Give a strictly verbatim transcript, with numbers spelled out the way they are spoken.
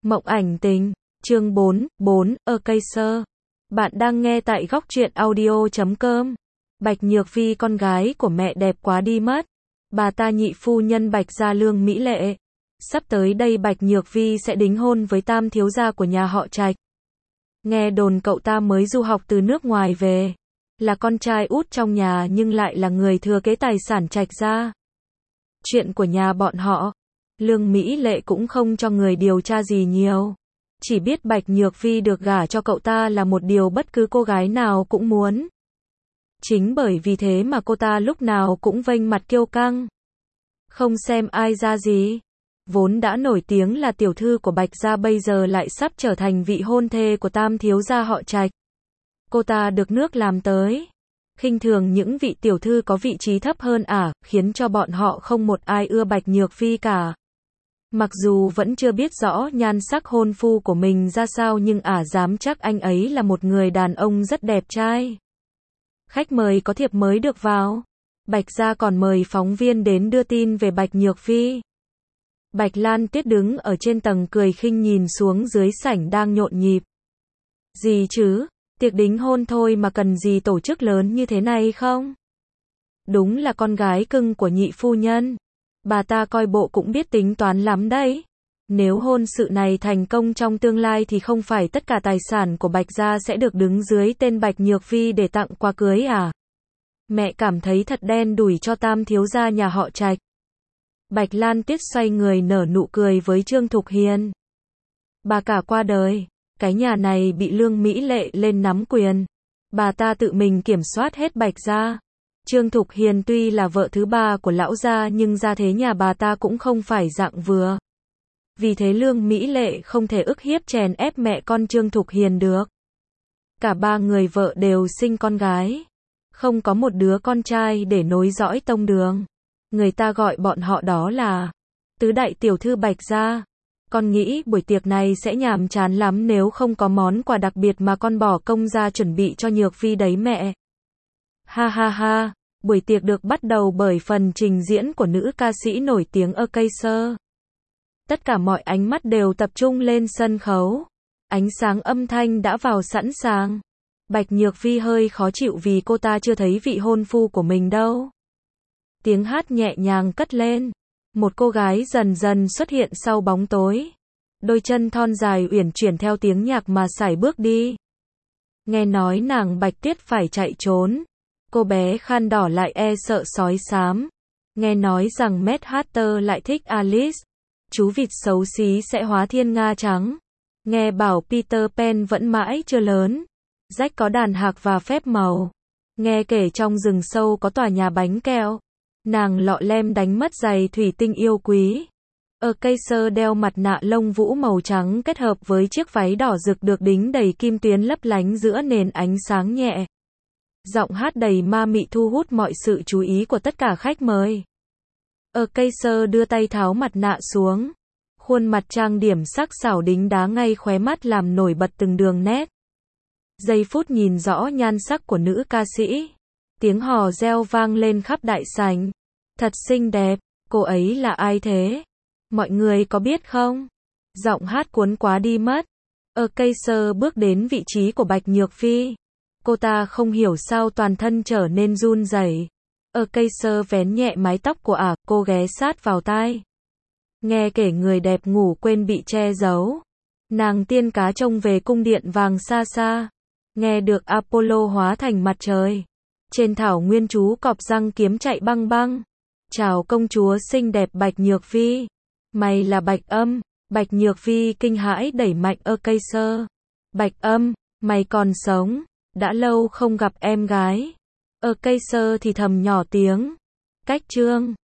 Mộng ảnh tình, chương bốn, bốn, A Kaiser. Bạn đang nghe tại góc truyện audio chấm com. Bạch Nhược Phi con gái của mẹ đẹp quá đi mất. Bà ta nhị phu nhân Bạch gia Lương Mỹ Lệ. Sắp tới đây Bạch Nhược Phi sẽ đính hôn với tam thiếu gia của nhà họ Trạch. Nghe đồn cậu ta mới du học từ nước ngoài về. Là con trai út trong nhà nhưng lại là người thừa kế tài sản Trạch gia. Chuyện của nhà bọn họ, Lương Mỹ Lệ cũng không cho người điều tra gì nhiều. Chỉ biết Bạch Nhược Phi được gả cho cậu ta là một điều bất cứ cô gái nào cũng muốn. Chính bởi vì thế mà cô ta lúc nào cũng vênh mặt kiêu căng. Không xem ai ra gì. Vốn đã nổi tiếng là tiểu thư của Bạch gia bây giờ lại sắp trở thành vị hôn thê của tam thiếu gia họ Trạch. Cô ta được nước làm tới. Khinh thường những vị tiểu thư có vị trí thấp hơn ả, khiến cho bọn họ không một ai ưa Bạch Nhược Phi cả. Mặc dù vẫn chưa biết rõ nhan sắc hôn phu của mình ra sao nhưng ả dám chắc anh ấy là một người đàn ông rất đẹp trai. Khách mời có thiệp mới được vào. Bạch gia còn mời phóng viên đến đưa tin về Bạch Nhược Phi. Bạch Lan Tuyết đứng ở trên tầng cười khinh nhìn xuống dưới sảnh đang nhộn nhịp. Gì chứ, tiệc đính hôn thôi mà cần gì tổ chức lớn như thế này không? Đúng là con gái cưng của nhị phu nhân. Bà ta coi bộ cũng biết tính toán lắm đấy. Nếu hôn sự này thành công trong tương lai thì không phải tất cả tài sản của Bạch gia sẽ được đứng dưới tên Bạch Nhược Phi để tặng quà cưới à? Mẹ cảm thấy thật đen đủi cho tam thiếu gia nhà họ Trạch. Bạch Lan Tuyết xoay người nở nụ cười với Trương Thục Hiền. Bà cả qua đời, cái nhà này bị Lương Mỹ Lệ lên nắm quyền. Bà ta tự mình kiểm soát hết Bạch gia. Trương Thục Hiền tuy là vợ thứ ba của lão gia nhưng gia thế nhà bà ta cũng không phải dạng vừa. Vì thế Lương Mỹ Lệ không thể ức hiếp chèn ép mẹ con Trương Thục Hiền được. Cả ba người vợ đều sinh con gái. Không có một đứa con trai để nối dõi tông đường. Người ta gọi bọn họ đó là tứ đại tiểu thư Bạch gia. Con nghĩ buổi tiệc này sẽ nhàm chán lắm nếu không có món quà đặc biệt mà con bỏ công ra chuẩn bị cho Nhược Phi đấy mẹ. Ha ha ha, buổi tiệc được bắt đầu bởi phần trình diễn của nữ ca sĩ nổi tiếng A Kaiser. Tất cả mọi ánh mắt đều tập trung lên sân khấu. Ánh sáng âm thanh đã vào sẵn sàng. Bạch Nhược Phi hơi khó chịu vì cô ta chưa thấy vị hôn phu của mình đâu. Tiếng hát nhẹ nhàng cất lên. Một cô gái dần dần xuất hiện sau bóng tối. Đôi chân thon dài uyển chuyển theo tiếng nhạc mà sải bước đi. Nghe nói nàng Bạch Tuyết phải chạy trốn. Cô bé khăn đỏ lại e sợ sói xám. Nghe nói rằng Mad Hatter lại thích Alice. Chú vịt xấu xí sẽ hóa thiên nga trắng. Nghe bảo Peter Pan vẫn mãi chưa lớn. Jack có đàn hạc và phép màu. Nghe kể trong rừng sâu có tòa nhà bánh kẹo. Nàng lọ lem đánh mất giày thủy tinh yêu quý. A Kaiser đeo mặt nạ lông vũ màu trắng kết hợp với chiếc váy đỏ rực được đính đầy kim tuyến lấp lánh giữa nền ánh sáng nhẹ. Giọng hát đầy ma mị thu hút mọi sự chú ý của tất cả khách mời. A Kaiser đưa tay tháo mặt nạ xuống. Khuôn mặt trang điểm sắc sảo đính đá ngay khóe mắt làm nổi bật từng đường nét. Giây phút nhìn rõ nhan sắc của nữ ca sĩ. Tiếng hò reo vang lên khắp đại sảnh. Thật xinh đẹp, cô ấy là ai thế? Mọi người có biết không? Giọng hát cuốn quá đi mất. A Kaiser bước đến vị trí của Bạch Nhược Phi. Cô ta không hiểu sao toàn thân trở nên run rẩy. A Kaiser vén nhẹ mái tóc của ả, cô ghé sát vào tai. Nghe kể người đẹp ngủ quên bị che giấu. Nàng tiên cá trông về cung điện vàng xa xa. Nghe được Apollo hóa thành mặt trời. Trên thảo nguyên chú cọp răng kiếm chạy băng băng. Chào công chúa xinh đẹp Bạch Nhược Phi. Mày là Bạch Âm. Bạch Nhược Phi kinh hãi đẩy mạnh A Kaiser. Bạch Âm, mày còn sống. Đã lâu không gặp em gái. A Kaiser thì thầm nhỏ tiếng. Cách chương.